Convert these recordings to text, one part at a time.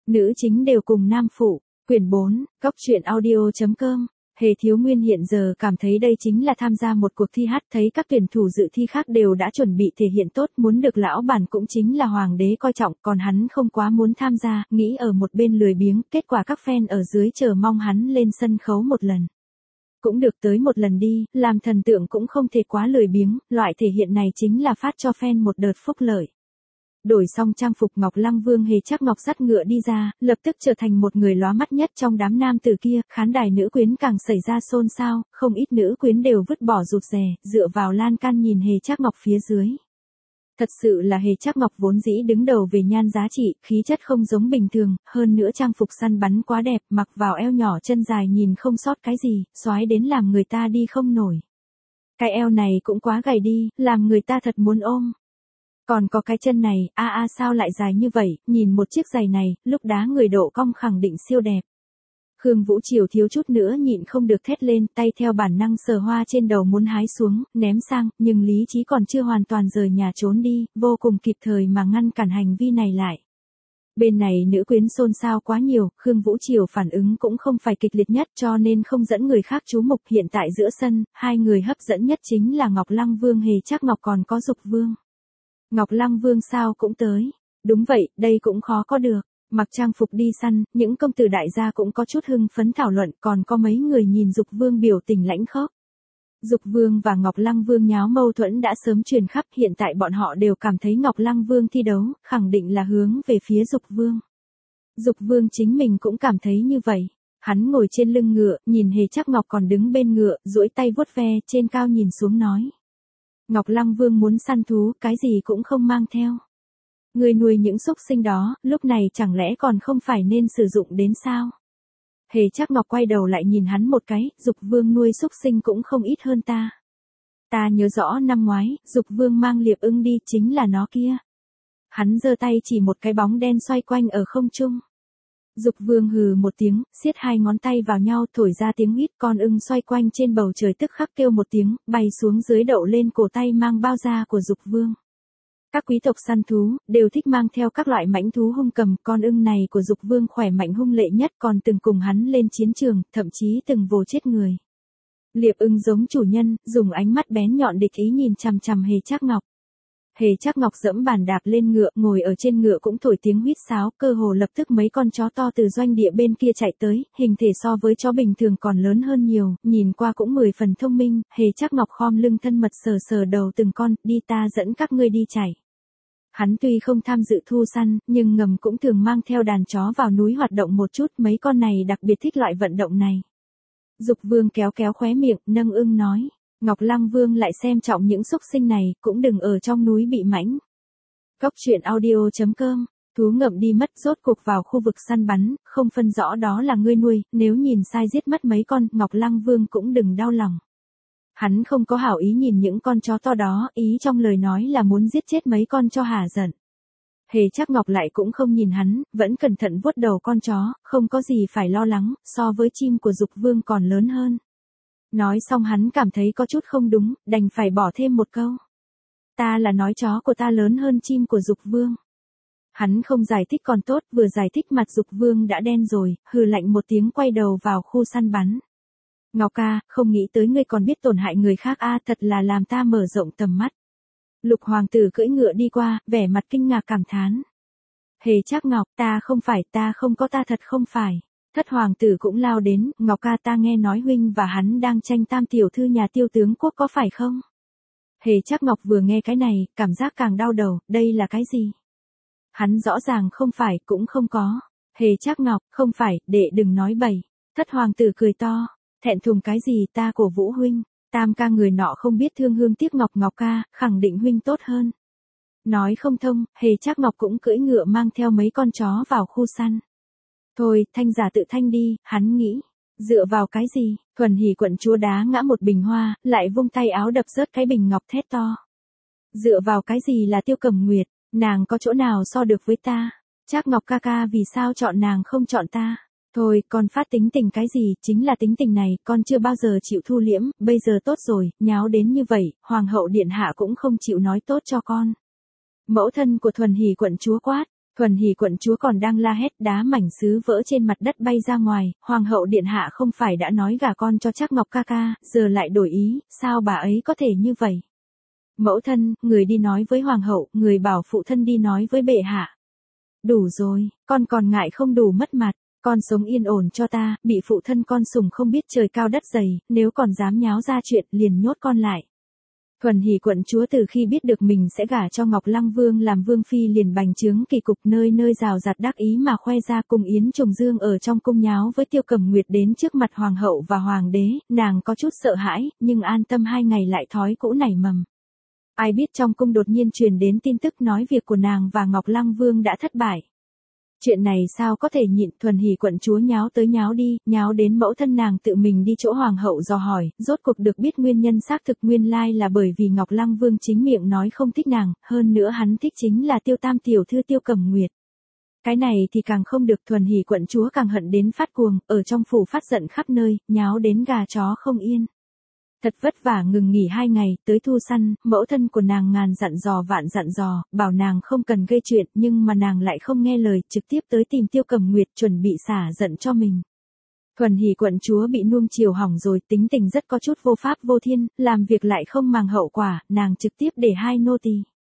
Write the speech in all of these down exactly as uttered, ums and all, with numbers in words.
Nữ chính đều cùng nam phụ. Quyển bốn, Cốc truyện audio.com. Hề Thiếu Nguyên hiện giờ cảm thấy đây chính là tham gia một cuộc thi hát, thấy các tuyển thủ dự thi khác đều đã chuẩn bị thể hiện tốt, muốn được lão bản cũng chính là hoàng đế coi trọng, còn hắn không quá muốn tham gia, nghĩ ở một bên lười biếng, kết quả các fan ở dưới chờ mong hắn lên sân khấu một lần. Cũng được tới một lần đi, làm thần tượng cũng không thể quá lười biếng, loại thể hiện này chính là phát cho fan một đợt phúc lợi. Đổi xong trang phục, Ngọc Lăng Vương Hề Trác Ngọc dắt ngựa đi ra, lập tức trở thành một người lóa mắt nhất trong đám nam tử kia, khán đài nữ quyến càng xảy ra xôn xao, không ít nữ quyến đều vứt bỏ rụt rè, dựa vào lan can nhìn Hề Trác Ngọc phía dưới. Thật sự là Hề Trác Ngọc vốn dĩ đứng đầu về nhan giá trị, khí chất không giống bình thường, hơn nữa trang phục săn bắn quá đẹp, mặc vào eo nhỏ chân dài nhìn không sót cái gì, xoái đến làm người ta đi không nổi. Cái eo này cũng quá gầy đi, làm người ta thật muốn ôm. Còn có cái chân này, a a sao lại dài như vậy, nhìn một chiếc giày này, lúc đá người độ cong khẳng định siêu đẹp. Khương Vũ Triều thiếu chút nữa nhịn không được thét lên, tay theo bản năng sờ hoa trên đầu muốn hái xuống, ném sang, nhưng lý trí còn chưa hoàn toàn rời nhà trốn đi, vô cùng kịp thời mà ngăn cản hành vi này lại. Bên này nữ quyến xôn xao quá nhiều, Khương Vũ Triều phản ứng cũng không phải kịch liệt nhất cho nên không dẫn người khác chú mục. Hiện tại giữa sân, hai người hấp dẫn nhất chính là Ngọc Lăng Vương Hề Trác Ngọc còn có Dục Vương. Ngọc Lăng Vương sao cũng tới. Đúng vậy, đây cũng khó có được. Mặc trang phục đi săn, những công tử đại gia cũng có chút hưng phấn thảo luận, còn có mấy người nhìn Dục Vương biểu tình lãnh khốc. Dục Vương và Ngọc Lăng Vương nháo mâu thuẫn đã sớm truyền khắp, hiện tại bọn họ đều cảm thấy Ngọc Lăng Vương thi đấu, khẳng định là hướng về phía Dục Vương. Dục Vương chính mình cũng cảm thấy như vậy. Hắn ngồi trên lưng ngựa, nhìn Hề Trác Ngọc còn đứng bên ngựa, duỗi tay vuốt ve, trên cao nhìn xuống nói. Ngọc Lăng Vương muốn săn thú, cái gì cũng không mang theo. Người nuôi những súc sinh đó, lúc này chẳng lẽ còn không phải nên sử dụng đến sao? Hề Trác Ngọc quay đầu lại nhìn hắn một cái, Dục Vương nuôi súc sinh cũng không ít hơn ta. Ta nhớ rõ năm ngoái, Dục Vương mang Liệp Ưng đi, chính là nó kia. Hắn giơ tay chỉ một cái bóng đen xoay quanh ở không trung. Dục Vương hừ một tiếng, siết hai ngón tay vào nhau thổi ra tiếng huýt, con ưng xoay quanh trên bầu trời tức khắc kêu một tiếng, bay xuống dưới đậu lên cổ tay mang bao da của Dục Vương. Các quý tộc săn thú, đều thích mang theo các loại mãnh thú hung cầm, con ưng này của Dục Vương khỏe mạnh hung lệ nhất, còn từng cùng hắn lên chiến trường, thậm chí từng vồ chết người. Liệp Ưng giống chủ nhân, dùng ánh mắt bén nhọn địch ý nhìn chằm chằm Hề Trác Ngọc. Hề Trác Ngọc dẫm bàn đạp lên ngựa, ngồi ở trên ngựa cũng thổi tiếng huýt sáo, cơ hồ lập tức mấy con chó to từ doanh địa bên kia chạy tới, hình thể so với chó bình thường còn lớn hơn nhiều, nhìn qua cũng mười phần thông minh. Hề Trác Ngọc khom lưng thân mật sờ sờ đầu từng con, đi ta dẫn các ngươi đi chạy. Hắn tuy không tham dự thu săn, nhưng ngầm cũng thường mang theo đàn chó vào núi hoạt động một chút, mấy con này đặc biệt thích loại vận động này. Dục Vương kéo kéo khóe miệng, nâng ưng nói. Ngọc Lăng Vương lại xem trọng những súc sinh này, cũng đừng ở trong núi bị mãnh. Cốc truyện audio.com. Thú ngậm đi mất, rốt cuộc vào khu vực săn bắn, không phân rõ đó là ngươi nuôi, nếu nhìn sai giết mất mấy con, Ngọc Lăng Vương cũng đừng đau lòng. Hắn không có hảo ý nhìn những con chó to đó, ý trong lời nói là muốn giết chết mấy con cho hả giận. Hề Trác Ngọc lại cũng không nhìn hắn, vẫn cẩn thận vuốt đầu con chó, không có gì phải lo lắng, so với chim của Dục Vương còn lớn hơn. Nói xong hắn cảm thấy có chút không đúng, đành phải bỏ thêm một câu. Ta là nói chó của ta lớn hơn chim của Dục Vương. Hắn không giải thích còn tốt, vừa giải thích mặt Dục Vương đã đen rồi, hừ lạnh một tiếng quay đầu vào khu săn bắn. Ngọc ca, không nghĩ tới ngươi còn biết tổn hại người khác a, thật là làm ta mở rộng tầm mắt. Lục hoàng tử cưỡi ngựa đi qua, vẻ mặt kinh ngạc cảm thán. Hề Trác Ngọc, ta không phải, ta không có, ta thật không phải. Thất hoàng tử cũng lao đến, Ngọc ca, ta nghe nói huynh và hắn đang tranh tam tiểu thư nhà Tiêu tướng quốc có phải không? Hề Trác Ngọc vừa nghe cái này, cảm giác càng đau đầu, đây là cái gì? Hắn rõ ràng không phải, cũng không có. Hề Trác Ngọc, không phải, đệ đừng nói bậy. Thất hoàng tử cười to, thẹn thùng cái gì, ta cổ vũ huynh. Tam ca người nọ không biết thương hương tiếc ngọc, Ngọc ca, khẳng định huynh tốt hơn. Nói không thông, Hề Trác Ngọc cũng cưỡi ngựa mang theo mấy con chó vào khu săn. Thôi, thanh giả tự thanh đi, hắn nghĩ. Dựa vào cái gì, Thuần Hỷ quận chúa đá ngã một bình hoa, lại vung tay áo đập rớt cái bình ngọc thét to. Dựa vào cái gì là Tiêu Cẩm Nguyệt, nàng có chỗ nào so được với ta? Trác Ngọc ca ca vì sao chọn nàng không chọn ta? Thôi, con phát tính tình cái gì, chính là tính tình này, con chưa bao giờ chịu thu liễm, bây giờ tốt rồi, nháo đến như vậy, hoàng hậu điện hạ cũng không chịu nói tốt cho con. Mẫu thân của Thuần Hỷ quận chúa quát. Thuần Hỷ quận chúa còn đang la hét, đá mảnh sứ vỡ trên mặt đất bay ra ngoài, hoàng hậu điện hạ không phải đã nói gả con cho Trác Ngọc ca ca, giờ lại đổi ý, sao bà ấy có thể như vậy? Mẫu thân, người đi nói với hoàng hậu, người bảo phụ thân đi nói với bệ hạ. Đủ rồi, con còn ngại không đủ mất mặt, con sống yên ổn cho ta, bị phụ thân con sủng không biết trời cao đất dày, nếu còn dám nháo ra chuyện liền nhốt con lại. Thuần Hỷ quận chúa từ khi biết được mình sẽ gả cho Ngọc Lăng Vương làm vương phi liền bành trướng kỳ cục, nơi nơi rào rạt đắc ý mà khoe ra, cùng Yến Trùng Dương ở trong cung nháo với Tiêu Cẩm Nguyệt đến trước mặt hoàng hậu và hoàng đế, nàng có chút sợ hãi, nhưng an tâm hai ngày lại thói cũ nảy mầm. Ai biết trong cung đột nhiên truyền đến tin tức nói việc của nàng và Ngọc Lăng Vương đã thất bại. Chuyện này sao có thể nhịn, Thuần Hỷ quận chúa nháo tới nháo đi, nháo đến mẫu thân nàng tự mình đi chỗ hoàng hậu dò hỏi, rốt cuộc được biết nguyên nhân xác thực nguyên lai là bởi vì Ngọc Lăng Vương chính miệng nói không thích nàng, hơn nữa hắn thích chính là Tiêu Tam tiểu thư Tiêu Cẩm Nguyệt. Cái này thì càng không được, Thuần Hỷ quận chúa càng hận đến phát cuồng, ở trong phủ phát giận khắp nơi, nháo đến gà chó không yên. Thật vất vả ngừng nghỉ hai ngày, tới thu săn, mẫu thân của nàng ngàn dặn dò vạn dặn dò, bảo nàng không cần gây chuyện, nhưng mà nàng lại không nghe lời, trực tiếp tới tìm Tiêu Cẩm Nguyệt chuẩn bị xả giận cho mình. Thuần Hỷ quận chúa bị nuông chiều hỏng rồi, tính tình rất có chút vô pháp vô thiên, làm việc lại không màng hậu quả, nàng trực tiếp để hai nô tỳ.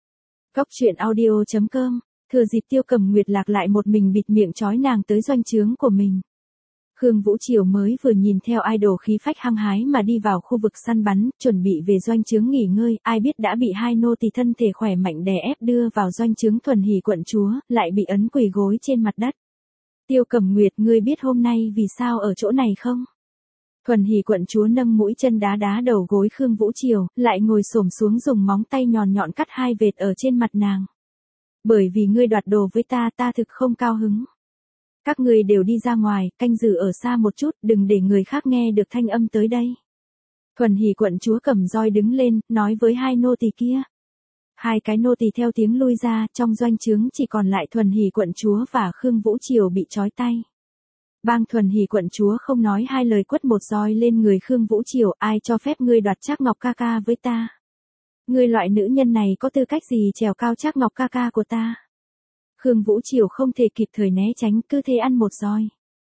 Cóc truyện audio chấm com, thừa dịp Tiêu Cẩm Nguyệt lạc lại một mình bịt miệng trói nàng tới doanh trướng của mình. Khương Vũ Triều mới vừa nhìn theo idol khí phách hăng hái mà đi vào khu vực săn bắn, chuẩn bị về doanh trướng nghỉ ngơi, ai biết đã bị hai nô tỳ thân thể khỏe mạnh đè ép đưa vào doanh trướng Thuần Hỷ quận chúa, lại bị ấn quỳ gối trên mặt đất. Tiêu Cẩm Nguyệt, ngươi biết hôm nay vì sao ở chỗ này không? Thuần Hỷ quận chúa nâng mũi chân đá đá đầu gối Khương Vũ Triều, lại ngồi xổm xuống dùng móng tay nhọn nhọn cắt hai vệt ở trên mặt nàng. Bởi vì ngươi đoạt đồ với ta, ta thực không cao hứng. Các người đều đi ra ngoài, canh giữ ở xa một chút, đừng để người khác nghe được thanh âm tới đây. Thuần Hỷ quận chúa cầm roi đứng lên, nói với hai nô tỳ kia. Hai cái nô tỳ theo tiếng lui ra, trong doanh trướng chỉ còn lại Thuần Hỷ quận chúa và Khương Vũ Triều bị trói tay. Bang Thuần Hỷ quận chúa không nói hai lời quất một roi lên người Khương Vũ Triều, ai cho phép ngươi đoạt Trác Ngọc ca ca với ta? Ngươi loại nữ nhân này có tư cách gì trèo cao Trác Ngọc ca ca của ta? Khương Vũ Triều không thể kịp thời né tránh, cứ thế ăn một roi.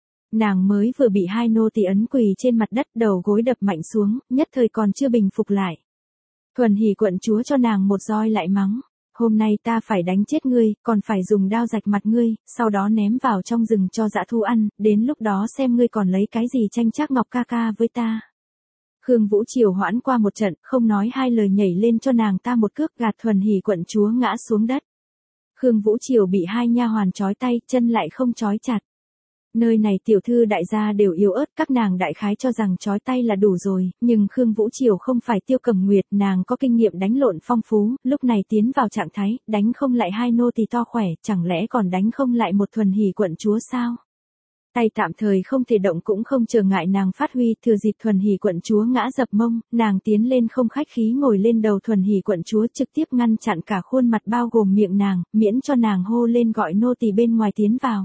Nàng mới vừa bị hai nô tỳ ấn quỳ trên mặt đất, đầu gối đập mạnh xuống, nhất thời còn chưa bình phục lại. Thuần Hỷ quận chúa cho nàng một roi lại mắng. Hôm nay ta phải đánh chết ngươi, còn phải dùng đao rạch mặt ngươi, sau đó ném vào trong rừng cho dã thú ăn, đến lúc đó xem ngươi còn lấy cái gì tranh Trác Ngọc ca ca với ta. Khương Vũ Triều hoãn qua một trận, không nói hai lời nhảy lên cho nàng ta một cước, gạt Thuần Hỷ quận chúa ngã xuống đất. Khương Vũ Triều bị hai nha hoàn trói tay, chân lại không trói chặt. Nơi này tiểu thư đại gia đều yếu ớt, các nàng đại khái cho rằng trói tay là đủ rồi, nhưng Khương Vũ Triều không phải Tiêu Cẩm Nguyệt, nàng có kinh nghiệm đánh lộn phong phú, lúc này tiến vào trạng thái, đánh không lại hai nô tỳ to khỏe, chẳng lẽ còn đánh không lại một Thuần Hỷ quận chúa sao? Tay tạm thời không thể động cũng không trở ngại nàng phát huy, thừa dịp Thuần Hỷ quận chúa ngã dập mông, nàng tiến lên không khách khí ngồi lên đầu Thuần Hỷ quận chúa, trực tiếp ngăn chặn cả khuôn mặt bao gồm miệng nàng, miễn cho nàng hô lên gọi nô tỳ bên ngoài tiến vào.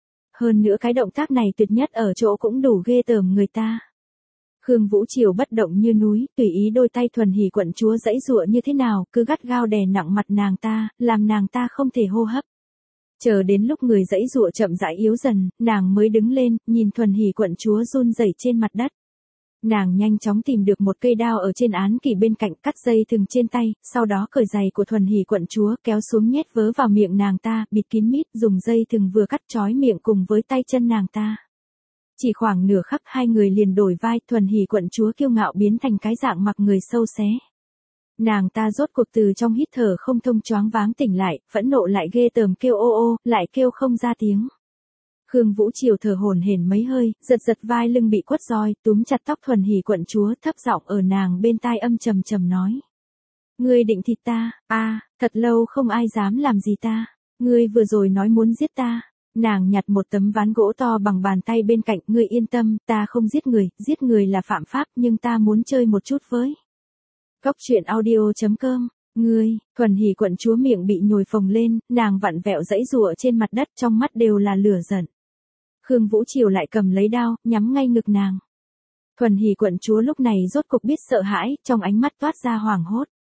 Hơn nữa cái động tác này tuyệt nhất ở chỗ cũng đủ ghê tởm người ta. Khương Vũ Triều bất động như núi, tùy ý đôi tay Thuần Hỷ quận chúa giãy giụa như thế nào, cứ gắt gao đè nặng mặt nàng ta, làm nàng ta không thể hô hấp. Chờ đến lúc người giãy giụa chậm rãi yếu dần, nàng mới đứng lên, nhìn Thuần Hỷ quận chúa run rẩy trên mặt đất. Nàng nhanh chóng tìm được một cây đao ở trên án kỷ bên cạnh, cắt dây thừng trên tay, sau đó cởi giày của Thuần Hỷ quận chúa kéo xuống nhét vớ vào miệng nàng ta, bịt kín mít, dùng dây thừng vừa cắt trói miệng cùng với tay chân nàng ta. Chỉ khoảng nửa khắc hai người liền đổi vai, Thuần Hỷ quận chúa kiêu ngạo biến thành cái dạng mặc người sâu xé. Nàng ta rốt cuộc từ trong hít thở không thông choáng váng tỉnh lại, phẫn nộ lại ghê tởm kêu ô ô, lại kêu không ra tiếng. Khương Vũ Triều thở hổn hển mấy hơi, giật giật vai lưng bị quất roi, túm chặt tóc Thuần Hỷ quận chúa, thấp giọng ở nàng bên tai âm trầm trầm nói. Ngươi định thịt ta, a, à, thật lâu không ai dám làm gì ta, ngươi vừa rồi nói muốn giết ta. Nàng nhặt một tấm ván gỗ to bằng bàn tay bên cạnh, ngươi yên tâm, ta không giết người, giết người là phạm pháp, nhưng ta muốn chơi một chút với. Cóc truyện audio chấm com, ngươi, Thuần Hỷ quận chúa miệng bị nhồi phồng lên, nàng vặn vẹo giãy giụa trên mặt đất, trong mắt đều là lửa giận. Khương Vũ Triều lại cầm lấy đao, nhắm ngay ngực nàng. Thuần Hỷ quận chúa lúc này rốt cục biết sợ hãi, trong ánh mắt toát ra hoảng hốt.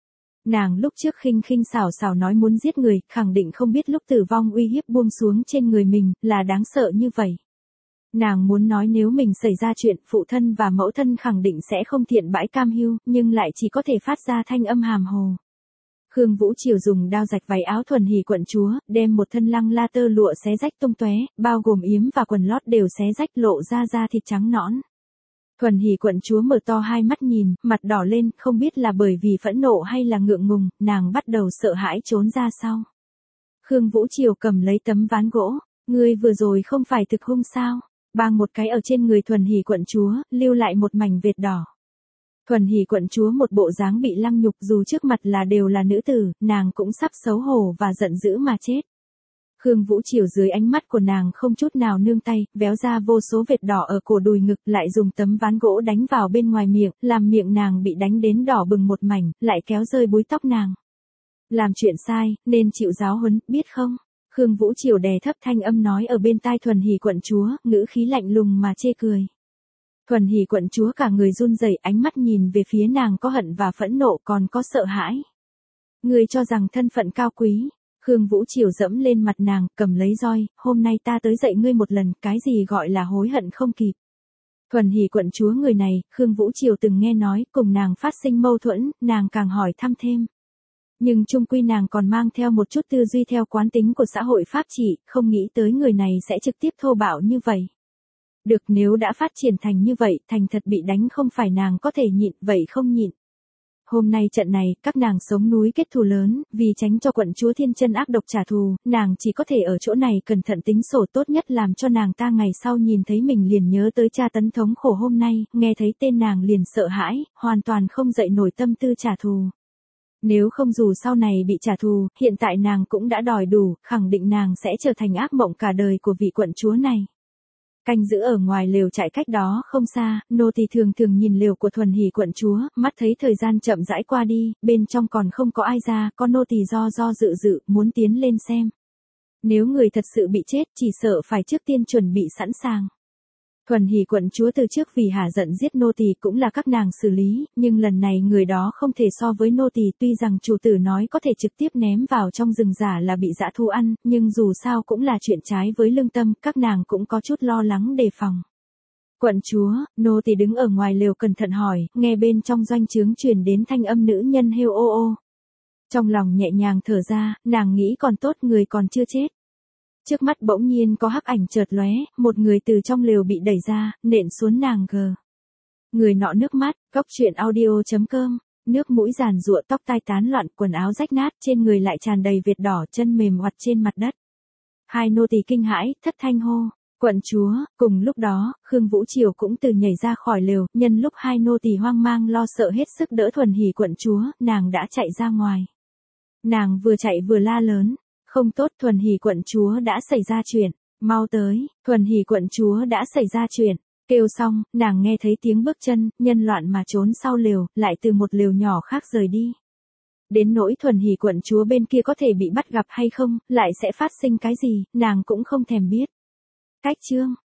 Nàng lúc trước khinh khinh xảo xảo nói muốn giết người, khẳng định không biết lúc tử vong uy hiếp buông xuống trên người mình, là đáng sợ như vậy. Nàng muốn nói nếu mình xảy ra chuyện, phụ thân và mẫu thân khẳng định sẽ không thiện bãi cam hiu, nhưng lại chỉ có thể phát ra thanh âm hàm hồ. Khương Vũ Triều dùng đao rạch váy áo Thuần Hỷ quận chúa, đem một thân lăng la tơ lụa xé rách tung tóe, bao gồm yếm và quần lót đều xé rách lộ ra da thịt trắng nõn. Thuần Hỷ quận chúa mở to hai mắt nhìn, mặt đỏ lên, không biết là bởi vì phẫn nộ hay là ngượng ngùng, nàng bắt đầu sợ hãi trốn ra sau. Khương Vũ Triều cầm lấy tấm ván gỗ, ngươi vừa rồi không phải thực hung sao, bang một cái ở trên người Thuần Hỷ quận chúa, lưu lại một mảnh vệt đỏ. Thuần Hỷ quận chúa một bộ dáng bị lăng nhục, dù trước mặt là đều là nữ tử, nàng cũng sắp xấu hổ và giận dữ mà chết. Khương Vũ Triều dưới ánh mắt của nàng không chút nào nương tay, véo ra vô số vệt đỏ ở cổ đùi ngực, lại dùng tấm ván gỗ đánh vào bên ngoài miệng, làm miệng nàng bị đánh đến đỏ bừng một mảnh, lại kéo rơi búi tóc nàng. Làm chuyện sai, nên chịu giáo huấn, biết không? Khương Vũ Triều đè thấp thanh âm nói ở bên tai Thuần Hỷ quận chúa, ngữ khí lạnh lùng mà chê cười. Thuần Hỷ quận chúa cả người run rẩy, ánh mắt nhìn về phía nàng có hận và phẫn nộ, còn có sợ hãi. Ngươi cho rằng thân phận cao quý. Khương Vũ Triều dẫm lên mặt nàng, cầm lấy roi, hôm nay ta tới dạy ngươi một lần, cái gì gọi là hối hận không kịp. Thuần Hỷ quận chúa người này, Khương Vũ Triều từng nghe nói, cùng nàng phát sinh mâu thuẫn, nàng càng hỏi thăm thêm. Nhưng chung quy nàng còn mang theo một chút tư duy theo quán tính của xã hội pháp trị, không nghĩ tới người này sẽ trực tiếp thô bạo như vậy. Được, nếu đã phát triển thành như vậy, thành thật bị đánh không phải nàng có thể nhịn, vậy không nhịn. Hôm nay trận này, các nàng sống núi kết thù lớn, vì tránh cho quận chúa thiên chân ác độc trả thù, nàng chỉ có thể ở chỗ này cẩn thận tính sổ, tốt nhất làm cho nàng ta ngày sau nhìn thấy mình liền nhớ tới tra tấn thống khổ hôm nay, nghe thấy tên nàng liền sợ hãi, hoàn toàn không dậy nổi tâm tư trả thù. Nếu không dù sau này bị trả thù, hiện tại nàng cũng đã đòi đủ, khẳng định nàng sẽ trở thành ác mộng cả đời của vị quận chúa này. Canh giữ ở ngoài lều trại cách đó không xa, nô tỳ thường thường nhìn lều của Thuần Hỷ quận chúa, mắt thấy thời gian chậm rãi qua đi, bên trong còn không có ai ra, con nô tỳ do do dự dự, muốn tiến lên xem. Nếu người thật sự bị chết, chỉ sợ phải trước tiên chuẩn bị sẵn sàng. Thuần Hỷ quận chúa từ trước vì hả giận giết nô tỳ cũng là các nàng xử lý, nhưng lần này người đó không thể so với nô tỳ, tuy rằng chủ tử nói có thể trực tiếp ném vào trong rừng giả là bị dã thú ăn, nhưng dù sao cũng là chuyện trái với lương tâm, các nàng cũng có chút lo lắng đề phòng. Quận chúa, nô tỳ đứng ở ngoài lều cẩn thận hỏi, nghe bên trong doanh trướng truyền đến thanh âm nữ nhân hêu ô ô. Trong lòng nhẹ nhàng thở ra, nàng nghĩ còn tốt người còn chưa chết. Trước mắt bỗng nhiên có hắc ảnh chợt lóe, một người từ trong lều bị đẩy ra, nện xuống nàng gờ. Người nọ nước mắt, góc truyện audio chấm com, nước mũi giàn giụa, tóc tai tán loạn, quần áo rách nát, trên người lại tràn đầy vệt đỏ, chân mềm oặt trên mặt đất. Hai nô tỳ kinh hãi, thất thanh hô, quận chúa. Cùng lúc đó, Khương Vũ Triều cũng từ nhảy ra khỏi lều, nhân lúc hai nô tỳ hoang mang lo sợ hết sức đỡ Thuần Hỷ quận chúa, nàng đã chạy ra ngoài. Nàng vừa chạy vừa la lớn. Không tốt, Thuần Hỷ quận chúa đã xảy ra chuyện, mau tới, Thuần Hỷ quận chúa đã xảy ra chuyện. Kêu xong, nàng nghe thấy tiếng bước chân, nhân loạn mà trốn sau lều, lại từ một lều nhỏ khác rời đi. Đến nỗi Thuần Hỷ quận chúa bên kia có thể bị bắt gặp hay không, lại sẽ phát sinh cái gì, nàng cũng không thèm biết. Cách chương